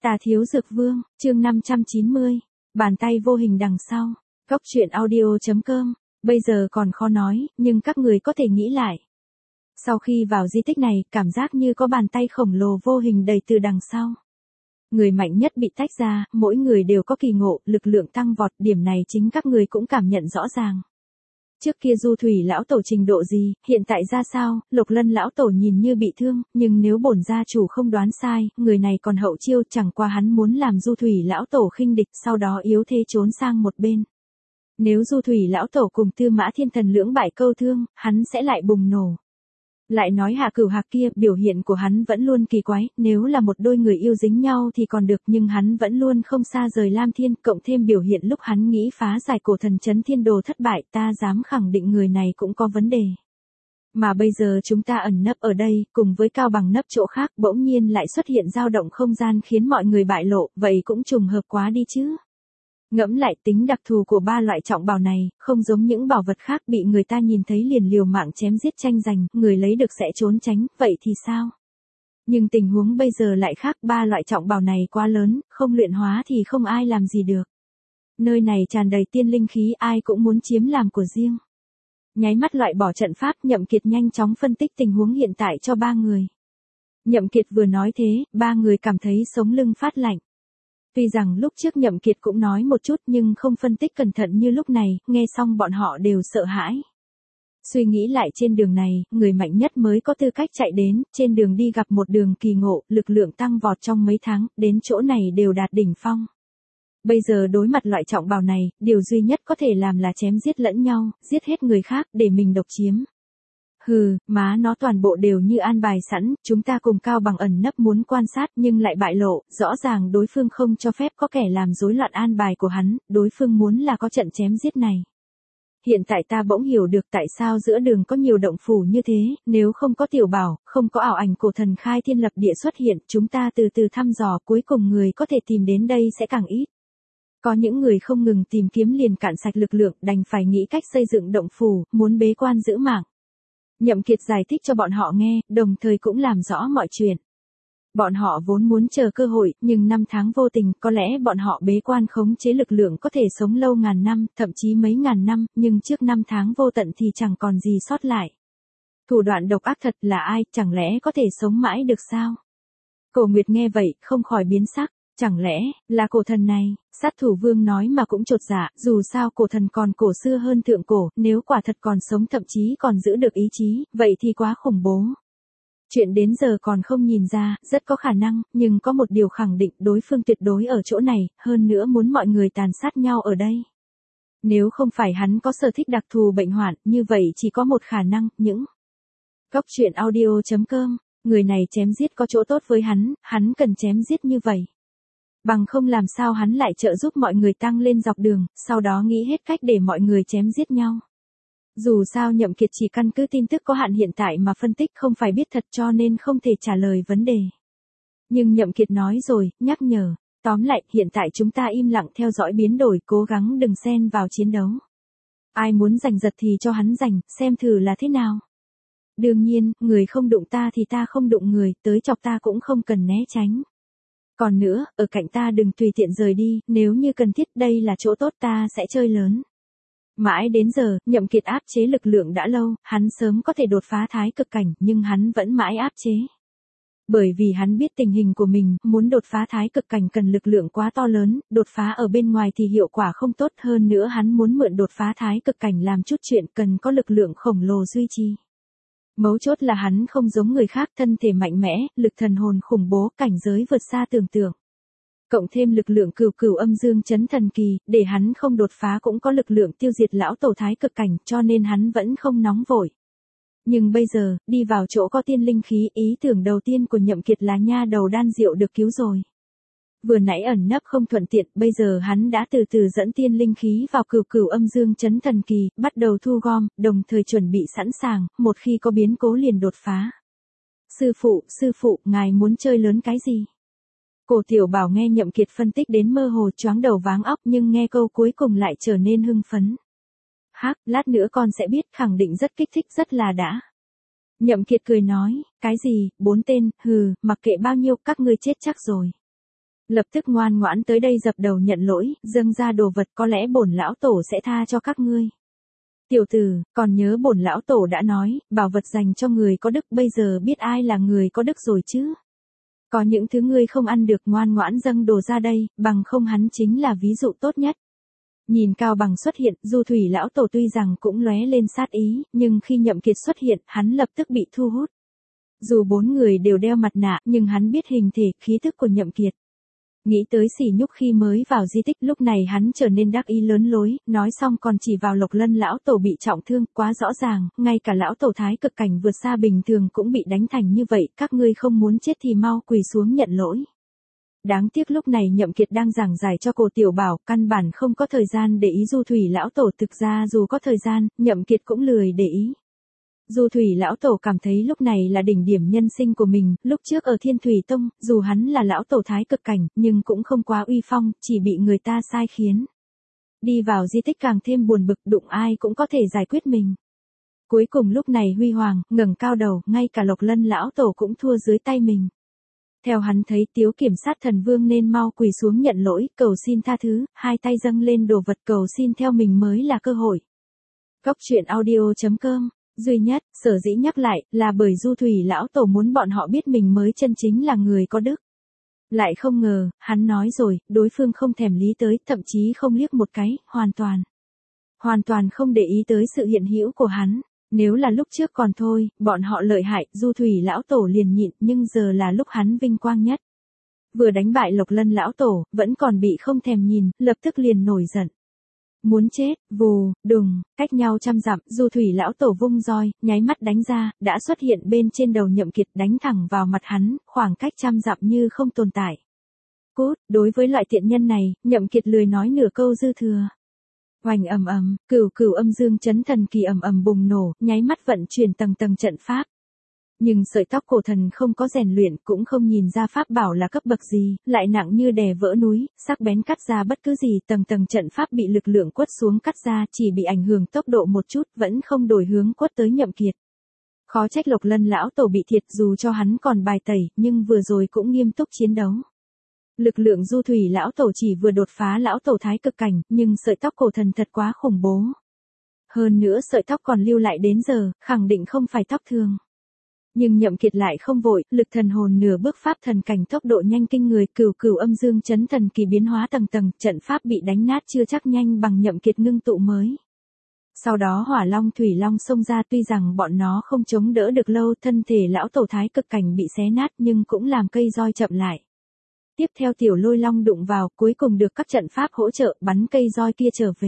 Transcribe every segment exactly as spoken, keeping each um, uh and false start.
Tà Thiếu Dược Vương, chương năm trăm chín mươi, bàn tay vô hình đằng sau. Góc truyện audio chấm com, bây giờ còn khó nói, nhưng các người có thể nghĩ lại. Sau khi vào di tích này, cảm giác như có bàn tay khổng lồ vô hình đầy từ đằng sau. Người mạnh nhất bị tách ra, mỗi người đều có kỳ ngộ, lực lượng tăng vọt, điểm này chính các người cũng cảm nhận rõ ràng. Trước kia Du Thủy lão tổ trình độ gì, hiện tại ra sao, Lục Lân lão tổ nhìn như bị thương, nhưng nếu bổn gia chủ không đoán sai, người này còn hậu chiêu, chẳng qua hắn muốn làm Du Thủy lão tổ khinh địch, sau đó yếu thế trốn sang một bên. Nếu Du Thủy lão tổ cùng Tư Mã Thiên Thần lưỡng bại câu thương, hắn sẽ lại bùng nổ. Lại nói Hạ Cửu Hạc kia, biểu hiện của hắn vẫn luôn kỳ quái, nếu là một đôi người yêu dính nhau thì còn được, nhưng hắn vẫn luôn không xa rời Lam Thiên, cộng thêm biểu hiện lúc hắn nghĩ phá giải cổ thần chấn thiên đồ thất bại, ta dám khẳng định người này cũng có vấn đề. Mà bây giờ chúng ta ẩn nấp ở đây, cùng với Cao Bằng nấp chỗ khác, bỗng nhiên lại xuất hiện dao động không gian khiến mọi người bại lộ, vậy cũng trùng hợp quá đi chứ. Ngẫm lại tính đặc thù của ba loại trọng bảo này, không giống những bảo vật khác bị người ta nhìn thấy liền liều mạng chém giết tranh giành, người lấy được sẽ trốn tránh, vậy thì sao? Nhưng tình huống bây giờ lại khác, ba loại trọng bảo này quá lớn, không luyện hóa thì không ai làm gì được. Nơi này tràn đầy tiên linh khí, ai cũng muốn chiếm làm của riêng. Nháy mắt loại bỏ trận pháp, Nhậm Kiệt nhanh chóng phân tích tình huống hiện tại cho ba người. Nhậm Kiệt vừa nói thế, ba người cảm thấy sống lưng phát lạnh. Tuy rằng lúc trước Nhậm Kiệt cũng nói một chút nhưng không phân tích cẩn thận như lúc này, nghe xong bọn họ đều sợ hãi. Suy nghĩ lại trên đường này, người mạnh nhất mới có tư cách chạy đến, trên đường đi gặp một đường kỳ ngộ, lực lượng tăng vọt trong mấy tháng, đến chỗ này đều đạt đỉnh phong. Bây giờ đối mặt loại trọng bào này, điều duy nhất có thể làm là chém giết lẫn nhau, giết hết người khác để mình độc chiếm. Hừ, má nó toàn bộ đều như an bài sẵn, chúng ta cùng Cao Bằng ẩn nấp muốn quan sát nhưng lại bại lộ, rõ ràng đối phương không cho phép có kẻ làm rối loạn an bài của hắn, đối phương muốn là có trận chém giết này. Hiện tại ta bỗng hiểu được tại sao giữa đường có nhiều động phủ như thế, nếu không có tiểu bảo, không có ảo ảnh cổ thần khai thiên lập địa xuất hiện, chúng ta từ từ thăm dò, cuối cùng người có thể tìm đến đây sẽ càng ít. Có những người không ngừng tìm kiếm liền cạn sạch lực lượng, đành phải nghĩ cách xây dựng động phủ, muốn bế quan giữ mạng. Nhậm Kiệt giải thích cho bọn họ nghe, đồng thời cũng làm rõ mọi chuyện. Bọn họ vốn muốn chờ cơ hội, nhưng năm tháng vô tình, có lẽ bọn họ bế quan khống chế lực lượng có thể sống lâu ngàn năm, thậm chí mấy ngàn năm, nhưng trước năm tháng vô tận thì chẳng còn gì sót lại. Thủ đoạn độc ác thật là ai, chẳng lẽ có thể sống mãi được sao? Cổ Nguyệt nghe vậy, không khỏi biến sắc. Chẳng lẽ, là cổ thần này, sát thủ vương nói mà cũng chột dạ, dù sao cổ thần còn cổ xưa hơn thượng cổ, nếu quả thật còn sống thậm chí còn giữ được ý chí, vậy thì quá khủng bố. Chuyện đến giờ còn không nhìn ra, rất có khả năng, nhưng có một điều khẳng định đối phương tuyệt đối ở chỗ này, hơn nữa muốn mọi người tàn sát nhau ở đây. Nếu không phải hắn có sở thích đặc thù bệnh hoạn, như vậy chỉ có một khả năng, những góc truyện audio chấm com, người này chém giết có chỗ tốt với hắn, hắn cần chém giết như vậy. Bằng không làm sao hắn lại trợ giúp mọi người tăng lên dọc đường, sau đó nghĩ hết cách để mọi người chém giết nhau. Dù sao Nhậm Kiệt chỉ căn cứ tin tức có hạn hiện tại mà phân tích không phải biết thật cho nên không thể trả lời vấn đề. Nhưng Nhậm Kiệt nói rồi, nhắc nhở, tóm lại hiện tại chúng ta im lặng theo dõi biến đổi, cố gắng đừng xen vào chiến đấu. Ai muốn giành giật thì cho hắn giành, xem thử là thế nào. Đương nhiên, người không đụng ta thì ta không đụng người, tới chọc ta cũng không cần né tránh. Còn nữa, ở cạnh ta đừng tùy tiện rời đi, nếu như cần thiết đây là chỗ tốt ta sẽ chơi lớn. Mãi đến giờ, Nhậm Kiệt áp chế lực lượng đã lâu, hắn sớm có thể đột phá thái cực cảnh, nhưng hắn vẫn mãi áp chế. Bởi vì hắn biết tình hình của mình, muốn đột phá thái cực cảnh cần lực lượng quá to lớn, đột phá ở bên ngoài thì hiệu quả không tốt, hơn nữa hắn muốn mượn đột phá thái cực cảnh làm chút chuyện cần có lực lượng khổng lồ duy trì. Mấu chốt là hắn không giống người khác, thân thể mạnh mẽ, lực thần hồn khủng bố, cảnh giới vượt xa tưởng tượng. Cộng thêm lực lượng cửu cửu âm dương chấn thần kỳ, để hắn không đột phá cũng có lực lượng tiêu diệt lão tổ thái cực cảnh, cho nên hắn vẫn không nóng vội. Nhưng bây giờ, đi vào chỗ có tiên linh khí, ý tưởng đầu tiên của Nhậm Kiệt là nha đầu đan diệu được cứu rồi. Vừa nãy ẩn nấp không thuận tiện, bây giờ hắn đã từ từ dẫn tiên linh khí vào cửu cửu âm dương chấn thần kỳ, bắt đầu thu gom, đồng thời chuẩn bị sẵn sàng, một khi có biến cố liền đột phá. Sư phụ, sư phụ, ngài muốn chơi lớn cái gì? Cổ Tiểu Bảo nghe Nhậm Kiệt phân tích đến mơ hồ choáng đầu váng óc nhưng nghe câu cuối cùng lại trở nên hưng phấn. Hắc, lát nữa con sẽ biết, khẳng định rất kích thích rất là đã. Nhậm Kiệt cười nói, cái gì, bốn tên, hừ, mặc kệ bao nhiêu, các ngươi chết chắc rồi. Lập tức ngoan ngoãn tới đây dập đầu nhận lỗi, dâng ra đồ vật, có lẽ bổn lão tổ sẽ tha cho các ngươi. Tiểu tử, còn nhớ bổn lão tổ đã nói, bảo vật dành cho người có đức, bây giờ biết ai là người có đức rồi chứ. Có những thứ ngươi không ăn được, ngoan ngoãn dâng đồ ra đây, bằng không hắn chính là ví dụ tốt nhất. Nhìn Cao Bằng xuất hiện, Du Thủy lão tổ tuy rằng cũng lóe lên sát ý, nhưng khi Nhậm Kiệt xuất hiện, hắn lập tức bị thu hút. Dù bốn người đều đeo mặt nạ, nhưng hắn biết hình thể, khí thức của Nhậm Kiệt. Nghĩ tới Sỉ Nhúc khi mới vào di tích, lúc này hắn trở nên đắc ý lớn lối, nói xong còn chỉ vào Lộc Lân lão tổ bị trọng thương, quá rõ ràng, ngay cả lão tổ thái cực cảnh vượt xa bình thường cũng bị đánh thành như vậy, các ngươi không muốn chết thì mau quỳ xuống nhận lỗi. Đáng tiếc lúc này Nhậm Kiệt đang giảng giải cho cô Tiểu Bảo, căn bản không có thời gian để ý Du Thủy lão tổ, thực ra dù có thời gian, Nhậm Kiệt cũng lười để ý. Du Thủy lão tổ cảm thấy lúc này là đỉnh điểm nhân sinh của mình, lúc trước ở Thiên Thủy Tông, dù hắn là lão tổ thái cực cảnh, nhưng cũng không quá uy phong, chỉ bị người ta sai khiến. Đi vào di tích càng thêm buồn bực, đụng ai cũng có thể giải quyết mình. Cuối cùng lúc này huy hoàng, ngẩng cao đầu, ngay cả Lộc Lân lão tổ cũng thua dưới tay mình. Theo hắn thấy Tiếu Kiểm Sát Thần Vương nên mau quỳ xuống nhận lỗi, cầu xin tha thứ, hai tay dâng lên đồ vật cầu xin theo mình mới là cơ hội. Góc truyện audio chấm com Duy nhất, sở dĩ nhắc lại, là bởi Du Thủy lão tổ muốn bọn họ biết mình mới chân chính là người có đức. Lại không ngờ, hắn nói rồi, đối phương không thèm lý tới, thậm chí không liếc một cái, hoàn toàn. Hoàn toàn không để ý tới sự hiện hữu của hắn. Nếu là lúc trước còn thôi, bọn họ lợi hại, Du Thủy lão tổ liền nhịn, nhưng giờ là lúc hắn vinh quang nhất. Vừa đánh bại Lộc Lân lão tổ, vẫn còn bị không thèm nhìn, lập tức liền nổi giận. Muốn chết, vù, đùng, cách nhau trăm dặm, Du Thủy lão tổ vung roi, nháy mắt đánh ra, đã xuất hiện bên trên đầu Nhậm Kiệt, đánh thẳng vào mặt hắn, khoảng cách trăm dặm như không tồn tại. Cút, đối với loại tiện nhân này, Nhậm Kiệt lười nói nửa câu dư thừa. Oanh ầm ầm, cửu cửu âm dương chấn thần kỳ ầm ầm bùng nổ, nháy mắt vận chuyển tầng tầng trận pháp. Nhưng sợi tóc cổ thần không có rèn luyện, cũng không nhìn ra pháp bảo là cấp bậc gì, lại nặng như đè vỡ núi, sắc bén cắt ra bất cứ gì, tầng tầng trận pháp bị lực lượng quất xuống cắt ra, chỉ bị ảnh hưởng tốc độ một chút, vẫn không đổi hướng quất tới Nhậm Kiệt. Khó trách Lộc Lân lão tổ bị thiệt, dù cho hắn còn bài tẩy, nhưng vừa rồi cũng nghiêm túc chiến đấu. Lực lượng Du Thủy lão tổ chỉ vừa đột phá lão tổ thái cực cảnh, nhưng sợi tóc cổ thần thật quá khủng bố. Hơn nữa sợi tóc còn lưu lại đến giờ, khẳng định không phải tóc thường. Nhưng Nhậm Kiệt lại không vội, lực thần hồn nửa bước pháp thần cảnh tốc độ nhanh kinh người, cửu cửu âm dương chấn thần kỳ biến hóa tầng tầng, trận pháp bị đánh nát chưa chắc nhanh bằng Nhậm Kiệt ngưng tụ mới. Sau đó Hỏa Long Thủy Long xông ra, tuy rằng bọn nó không chống đỡ được lâu, thân thể lão tổ thái cực cảnh bị xé nát nhưng cũng làm cây roi chậm lại. Tiếp theo Tiểu Lôi Long đụng vào, cuối cùng được các trận pháp hỗ trợ, bắn cây roi kia trở về.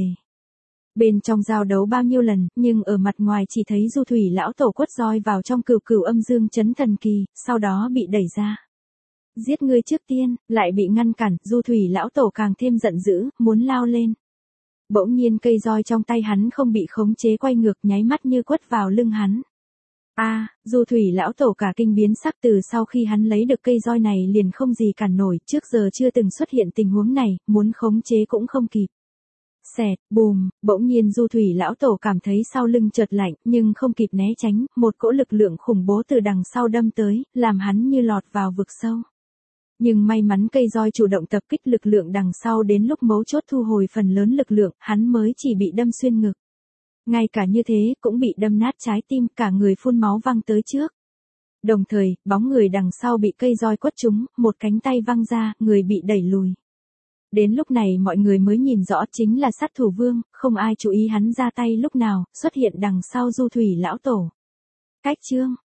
Bên trong giao đấu bao nhiêu lần, nhưng ở mặt ngoài chỉ thấy Du Thủy lão tổ quất roi vào trong cửu cửu âm dương chấn thần kỳ, sau đó bị đẩy ra. Giết ngươi trước tiên, lại bị ngăn cản, Du Thủy lão tổ càng thêm giận dữ, muốn lao lên. Bỗng nhiên cây roi trong tay hắn không bị khống chế quay ngược, nháy mắt như quất vào lưng hắn. A, à, Du Thủy lão tổ cả kinh biến sắc, từ sau khi hắn lấy được cây roi này liền không gì cản nổi, trước giờ chưa từng xuất hiện tình huống này, muốn khống chế cũng không kịp. Xẹt, bùm, bỗng nhiên Du Thủy lão tổ cảm thấy sau lưng chợt lạnh, nhưng không kịp né tránh, một cỗ lực lượng khủng bố từ đằng sau đâm tới, làm hắn như lọt vào vực sâu. Nhưng may mắn cây roi chủ động tập kích, lực lượng đằng sau đến lúc mấu chốt thu hồi phần lớn lực lượng, hắn mới chỉ bị đâm xuyên ngực. Ngay cả như thế, cũng bị đâm nát trái tim, cả người phun máu văng tới trước. Đồng thời, bóng người đằng sau bị cây roi quất trúng, một cánh tay văng ra, người bị đẩy lùi. Đến lúc này mọi người mới nhìn rõ chính là Sát Thủ Vương, không ai chú ý hắn ra tay lúc nào, xuất hiện đằng sau Du Thủy lão tổ. Cách chương